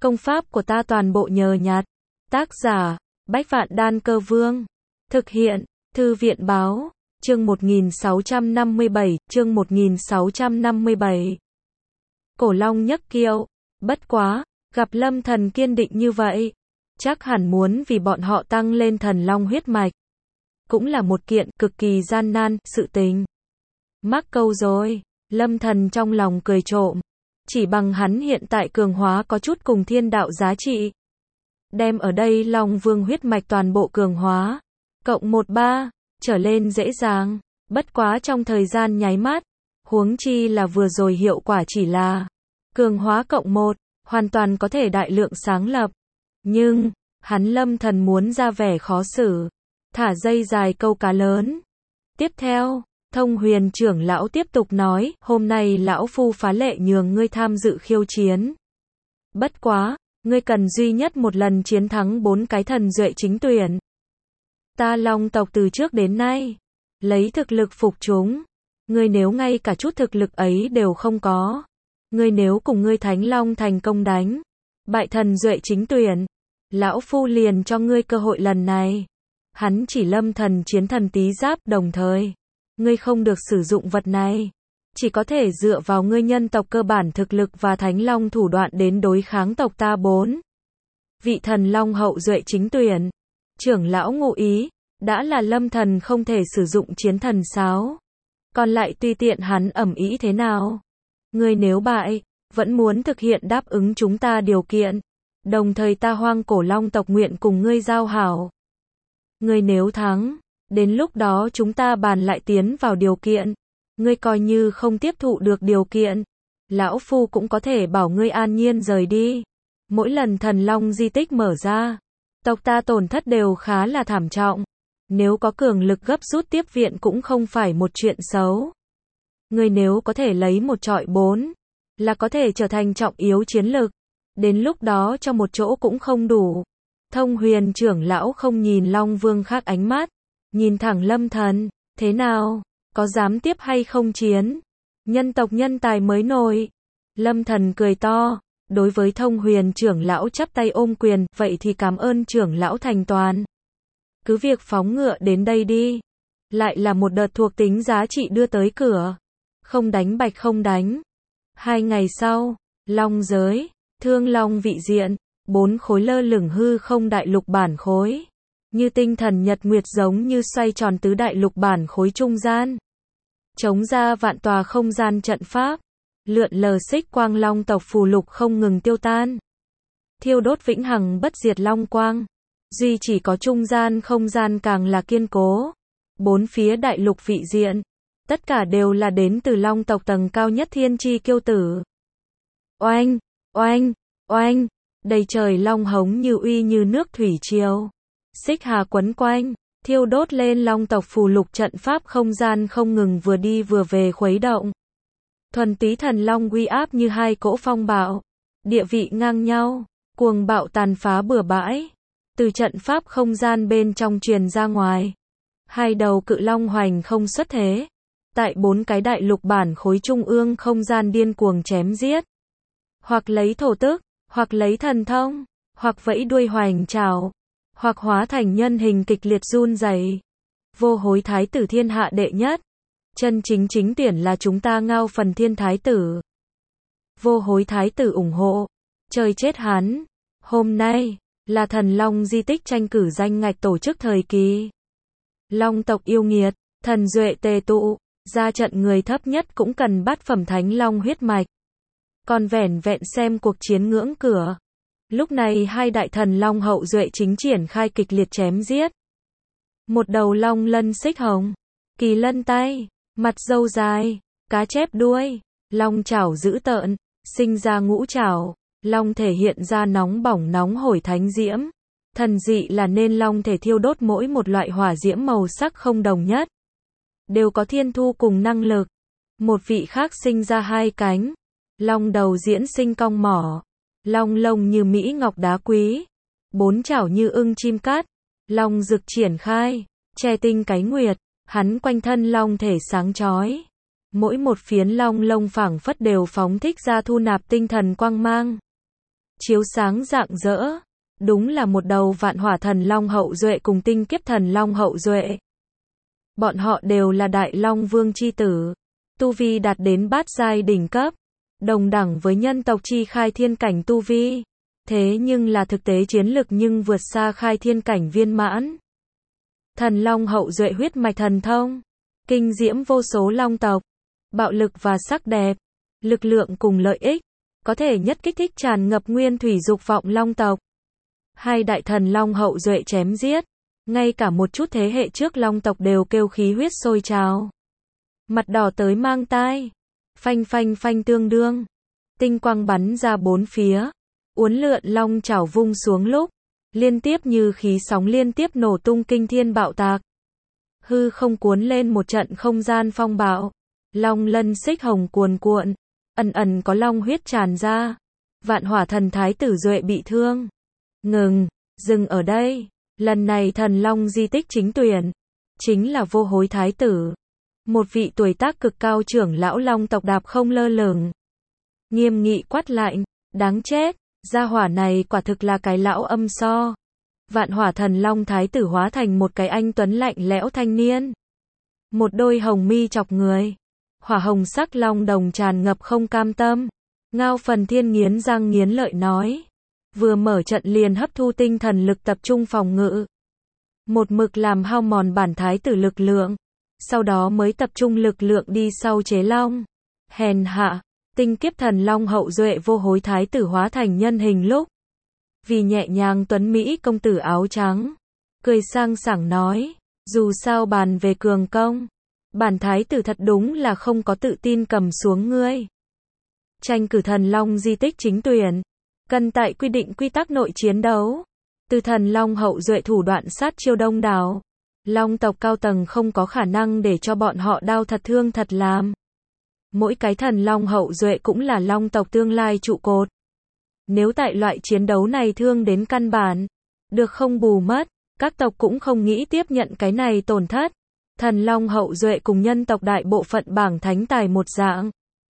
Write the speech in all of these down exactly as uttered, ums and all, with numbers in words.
Công pháp của ta toàn bộ nhờ nhặt. Tác giả, Bách Vạn Đan Cơ Vương. Thực hiện, Thư viện báo, chương một nghìn sáu trăm năm mươi bảy, chương một nghìn sáu trăm năm mươi bảy. Cổ Long nhấc kiệu, bất quá, gặp Lâm Thần kiên định như vậy, chắc hẳn muốn vì bọn họ tăng lên thần long huyết mạch. Cũng là một kiện cực kỳ gian nan, sự tình. Mắc câu rồi, Lâm Thần trong lòng cười trộm. Chỉ bằng hắn hiện tại cường hóa có chút cùng thiên đạo giá trị. Đem ở đây Long Vương huyết mạch toàn bộ cường hóa. Cộng một ba, trở lên dễ dàng. Bất quá trong thời gian nháy mắt. Huống chi là vừa rồi hiệu quả chỉ là cường hóa cộng một, hoàn toàn có thể đại lượng sáng lập. Nhưng, hắn Lâm Thần muốn ra vẻ khó xử. Thả dây dài câu cá lớn. Tiếp theo, Thông Huyền trưởng lão tiếp tục nói, hôm nay lão phu phá lệ nhường ngươi tham dự khiêu chiến. Bất quá, ngươi cần duy nhất một lần chiến thắng bốn cái thần duệ chính tuyển. Ta Long tộc từ trước đến nay, lấy thực lực phục chúng. Ngươi nếu ngay cả chút thực lực ấy đều không có. Ngươi nếu cùng ngươi Thánh Long thành công đánh bại thần duệ chính tuyển, lão phu liền cho ngươi cơ hội lần này. Hắn chỉ Lâm Thần chiến thần tí giáp, đồng thời ngươi không được sử dụng vật này, chỉ có thể dựa vào ngươi nhân tộc cơ bản thực lực và Thánh Long thủ đoạn đến đối kháng tộc ta bốn vị thần long hậu duệ chính tuyển. Trưởng lão ngụ ý, đã là Lâm Thần không thể sử dụng chiến thần sáo, còn lại tùy tiện hắn ẩm ý thế nào. Ngươi nếu bại, vẫn muốn thực hiện đáp ứng chúng ta điều kiện, đồng thời ta Hoang Cổ Long tộc nguyện cùng ngươi giao hảo. Ngươi nếu thắng, đến lúc đó chúng ta bàn lại tiến vào điều kiện. Ngươi coi như không tiếp thụ được điều kiện, lão phu cũng có thể bảo ngươi an nhiên rời đi. Mỗi lần thần long di tích mở ra, tộc ta tổn thất đều khá là thảm trọng. Nếu có cường lực gấp rút tiếp viện cũng không phải một chuyện xấu. Ngươi nếu có thể lấy một trọi bốn, là có thể trở thành trọng yếu chiến lực. Đến lúc đó cho một chỗ cũng không đủ. Thông Huyền trưởng lão không nhìn Long Vương khác ánh mắt, nhìn thẳng Lâm Thần, thế nào, có dám tiếp hay không chiến? Nhân tộc nhân tài mới nổi. Lâm Thần cười to, đối với Thông Huyền trưởng lão chắp tay ôm quyền, vậy thì cảm ơn trưởng lão thành toàn. Cứ việc phóng ngựa đến đây đi. Lại là một đợt thuộc tính giá trị đưa tới cửa. Không đánh bạch không đánh. Hai ngày sau, Long giới, Thương Long vị diện, bốn khối lơ lửng hư không đại lục bản khối. Như tinh thần nhật nguyệt giống như xoay tròn tứ đại lục bản khối trung gian. Chống ra vạn tòa không gian trận pháp. Lượn lờ xích quang long tộc phù lục không ngừng tiêu tan. Thiêu đốt vĩnh hằng bất diệt long quang. Duy chỉ có trung gian không gian càng là kiên cố. Bốn phía đại lục vị diện. Tất cả đều là đến từ long tộc tầng cao nhất thiên chi kiêu tử. Oanh, oanh, oanh. Đầy trời long hống như uy như nước thủy triều. Xích hà quấn quanh, thiêu đốt lên long tộc phù lục trận pháp không gian không ngừng vừa đi vừa về khuấy động. Thuần túy thần long uy áp như hai cỗ phong bạo, địa vị ngang nhau, cuồng bạo tàn phá bừa bãi, từ trận pháp không gian bên trong truyền ra ngoài. Hai đầu cự long hoành không xuất thế, tại bốn cái đại lục bản khối trung ương không gian điên cuồng chém giết. Hoặc lấy thổ tức, hoặc lấy thần thông, hoặc vẫy đuôi hoành trảo, hoặc hóa thành nhân hình kịch liệt run rẩy. Vô hối thái tử thiên hạ đệ nhất. Chân chính chính tuyển là chúng ta Ngao Phần Thiên thái tử. Vô hối thái tử ủng hộ. Trời chết hắn. Hôm nay, là thần long di tích tranh cử danh ngạch tổ chức thời kỳ. Long tộc yêu nghiệt, thần duệ tề tụ, ra trận người thấp nhất cũng cần bát phẩm thánh long huyết mạch. Còn vẻn vẹn xem cuộc chiến ngưỡng cửa. Lúc này hai đại thần long hậu duệ chính triển khai kịch liệt chém giết. Một đầu long lân xích hồng, kỳ lân tay, mặt râu dài, cá chép đuôi, long chảo dữ tợn, sinh ra ngũ chảo, long thể hiện ra nóng bỏng nóng hổi thánh diễm. Thần dị là nên long thể thiêu đốt mỗi một loại hỏa diễm màu sắc không đồng nhất. Đều có thiên thu cùng năng lực. Một vị khác sinh ra hai cánh. Long đầu diễn sinh cong mỏ. Long lông như mỹ ngọc đá quý. Bốn chảo như ưng chim cát. Long rực triển khai. Che tinh cái nguyệt. Hắn quanh thân long thể sáng chói. Mỗi một phiến long lông phảng phất đều phóng thích ra thu nạp tinh thần quang mang. chiếu sáng rạng rỡ. Đúng là một đầu vạn hỏa thần long hậu duệ cùng tinh kiếp thần long hậu duệ. Bọn họ đều là đại long vương chi tử. Tu vi đạt đến bát giai đỉnh cấp. Đồng đẳng với nhân tộc chi khai thiên cảnh tu vi. Thế nhưng là thực tế chiến lực nhưng vượt xa khai thiên cảnh viên mãn. Thần long hậu duệ huyết mạch thần thông. Kinh diễm vô số long tộc. Bạo lực và sắc đẹp. Lực lượng cùng lợi ích. Có thể nhất kích thích tràn ngập nguyên thủy dục vọng long tộc. Hai đại thần long hậu duệ chém giết. Ngay cả một chút thế hệ trước long tộc đều kêu khí huyết sôi trào. Mặt đỏ tới mang tai. Phanh phanh phanh tương đương. Tinh quang bắn ra bốn phía. Uốn lượn long chảo vung xuống lúc. Liên tiếp như khí sóng liên tiếp nổ tung kinh thiên bạo tạc. Hư không cuốn lên một trận không gian phong bạo. Long lân xích hồng cuồn cuộn. Ẩn ẩn có long huyết tràn ra. Vạn hỏa thần thái tử duệ bị thương. Ngừng, dừng ở đây. Lần này thần long di tích chính tuyển. Chính là vô hối thái tử. Một vị tuổi tác cực cao trưởng lão long tộc đạp không lơ lửng. Nghiêm nghị quát lạnh, đáng chết, gia hỏa này quả thực là cái lão âm so. Vạn hỏa thần long thái tử hóa thành một cái anh tuấn lạnh lẽo thanh niên. Một đôi hồng mi chọc người. Hỏa hồng sắc long đồng tràn ngập không cam tâm. Ngao Phần Thiên nghiến răng nghiến lợi nói. Vừa mở trận liền hấp thu tinh thần lực tập trung phòng ngự. Một mực làm hao mòn bản thái tử lực lượng. Sau đó mới tập trung lực lượng đi sau chế long. Hèn hạ, tinh kiếp thần long hậu duệ vô hối thái tử hóa thành nhân hình lúc. Vì nhẹ nhàng tuấn Mỹ công tử áo trắng. Cười sang sảng nói, dù sao bàn về cường công. Bản thái tử thật đúng là không có tự tin cầm xuống ngươi. Tranh cử thần long di tích chính tuyển. Cần tại quy định quy tắc nội chiến đấu. Từ thần long hậu duệ thủ đoạn sát chiêu đông đảo. Long tộc cao tầng không có khả năng để cho bọn họ đau thật thương thật làm. Mỗi cái thần long hậu duệ cũng là long tộc tương lai trụ cột. Nếu tại loại chiến đấu này thương đến căn bản, được không bù mất, các tộc cũng không nghĩ tiếp nhận cái này tổn thất. Thần long hậu duệ cùng nhân tộc đại bộ phận bảng thánh tài một dạng.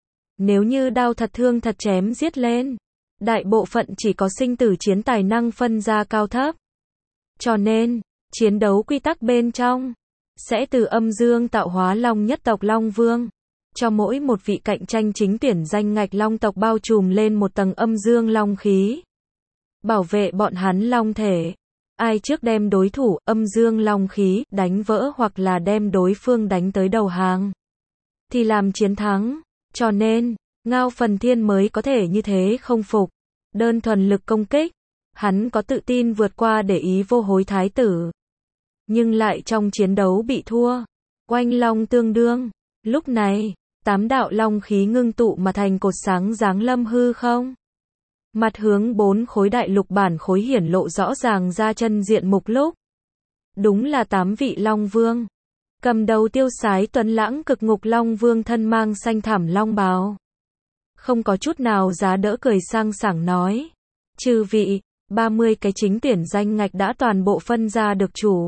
Nếu như đau thật thương thật chém giết lên, đại bộ phận chỉ có sinh tử chiến tài năng phân ra cao thấp. Cho nên, chiến đấu quy tắc bên trong sẽ từ âm dương tạo hóa long nhất tộc long vương, cho mỗi một vị cạnh tranh chính tuyển danh ngạch long tộc bao trùm lên một tầng âm dương long khí, bảo vệ bọn hắn long thể. Ai trước đem đối thủ âm dương long khí đánh vỡ hoặc là đem đối phương đánh tới đầu hàng thì làm chiến thắng. Cho nên Ngao Phần Thiên mới có thể như thế không phục. Đơn thuần lực công kích, hắn có tự tin vượt qua để ý vô hối thái tử. Nhưng lại trong chiến đấu bị thua. Oanh long tương đương. Lúc này, tám đạo long khí ngưng tụ mà thành cột sáng giáng lâm hư không. Mặt hướng bốn khối đại lục bản khối hiển lộ rõ ràng ra chân diện mục lúc. Đúng là tám vị long vương. Cầm đầu tiêu sái tuấn lãng cực ngục long vương thân mang xanh thảm long bào. Không có chút nào giá đỡ cười sang sảng nói. Chư vị, ba mươi cái chính tuyển danh ngạch đã toàn bộ phân ra được chủ.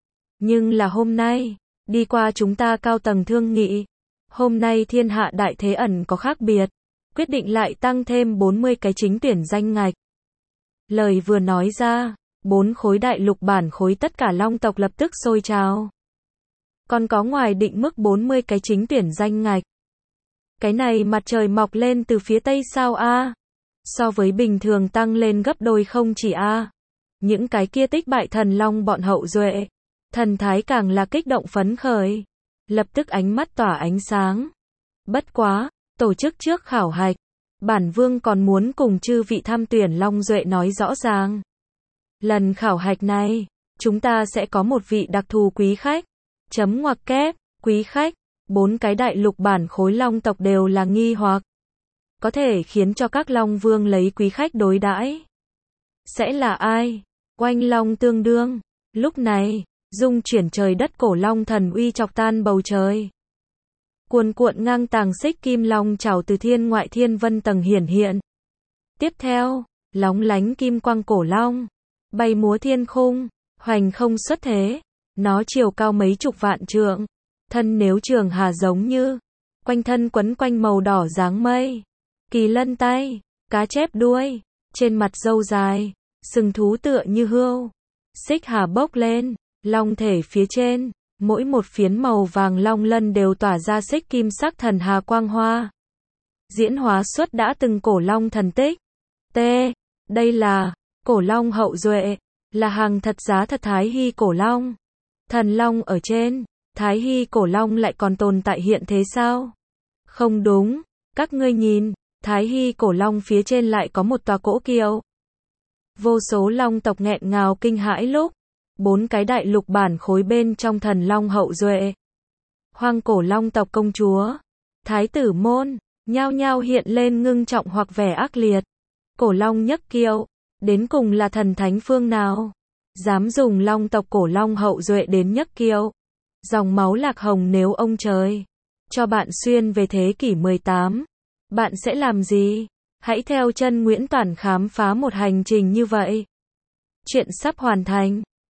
Nhưng là hôm nay, đi qua chúng ta cao tầng thương nghị. Hôm nay thiên hạ đại thế ẩn có khác biệt. Quyết định lại tăng thêm bốn mươi cái chính tuyển danh ngạch. Lời vừa nói ra, bốn khối đại lục bản khối tất cả long tộc lập tức sôi trào. Còn có ngoài định mức bốn mươi cái chính tuyển danh ngạch. Cái này mặt trời mọc lên từ phía tây sao a? So với bình thường tăng lên gấp đôi không chỉ a. Những cái kia tích bại thần long bọn hậu duệ, thần thái càng là kích động phấn khởi. Lập tức ánh mắt tỏa ánh sáng. Bất quá, tổ chức trước khảo hạch, bản vương còn muốn cùng chư vị tham tuyển long duệ nói rõ ràng. Lần khảo hạch này, chúng ta sẽ có một vị đặc thù quý khách. Chấm ngoặc kép, quý khách, bốn cái đại lục bản khối long tộc đều là nghi hoặc. Có thể khiến cho các long vương lấy quý khách đối đãi. Sẽ là ai? Oanh long tương đương. Lúc này, dung chuyển trời đất cổ long thần uy chọc tan bầu trời. Cuồn cuộn ngang tàng xích kim long trảo từ thiên ngoại thiên vân tầng hiển hiện. Tiếp theo, lóng lánh kim quang cổ long, bay múa thiên khung, hoành không xuất thế. Nó chiều cao mấy chục vạn trượng, thân nếu trường hà giống như, quanh thân quấn quanh màu đỏ dáng mây, kỳ lân tay, cá chép đuôi, trên mặt râu dài, sừng thú tựa như hươu, xích hà bốc lên, long thể phía trên, mỗi một phiến màu vàng long lân đều tỏa ra xích kim sắc thần hà quang hoa. Diễn hóa xuất đã từng cổ long thần tích. T. Đây là cổ long hậu duệ, là hàng thật giá thật Thái Hy cổ long. Thần long ở trên, Thái Hy cổ long lại còn tồn tại hiện thế sao? Không đúng, các ngươi nhìn, Thái Hy cổ long phía trên lại có một tòa cỗ kiệu. Vô số long tộc nghẹn ngào kinh hãi lúc, bốn cái đại lục bản khối bên trong thần long hậu duệ. Hoang cổ long tộc công chúa, thái tử môn, nhao nhao hiện lên ngưng trọng hoặc vẻ ác liệt. Cổ long nhấc kiệu, đến cùng là thần thánh phương nào? Dám dùng long tộc cổ long hậu duệ đến nhấc kiệu. Dòng máu lạc hồng nếu ông trời cho bạn xuyên về thế kỷ mười tám, bạn sẽ làm gì? Hãy theo chân Nguyễn Toản khám phá một hành trình như vậy. Chuyện sắp hoàn thành.